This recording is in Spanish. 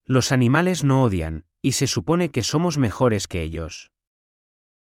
Los animales no odian, y se supone que somos mejores que ellos.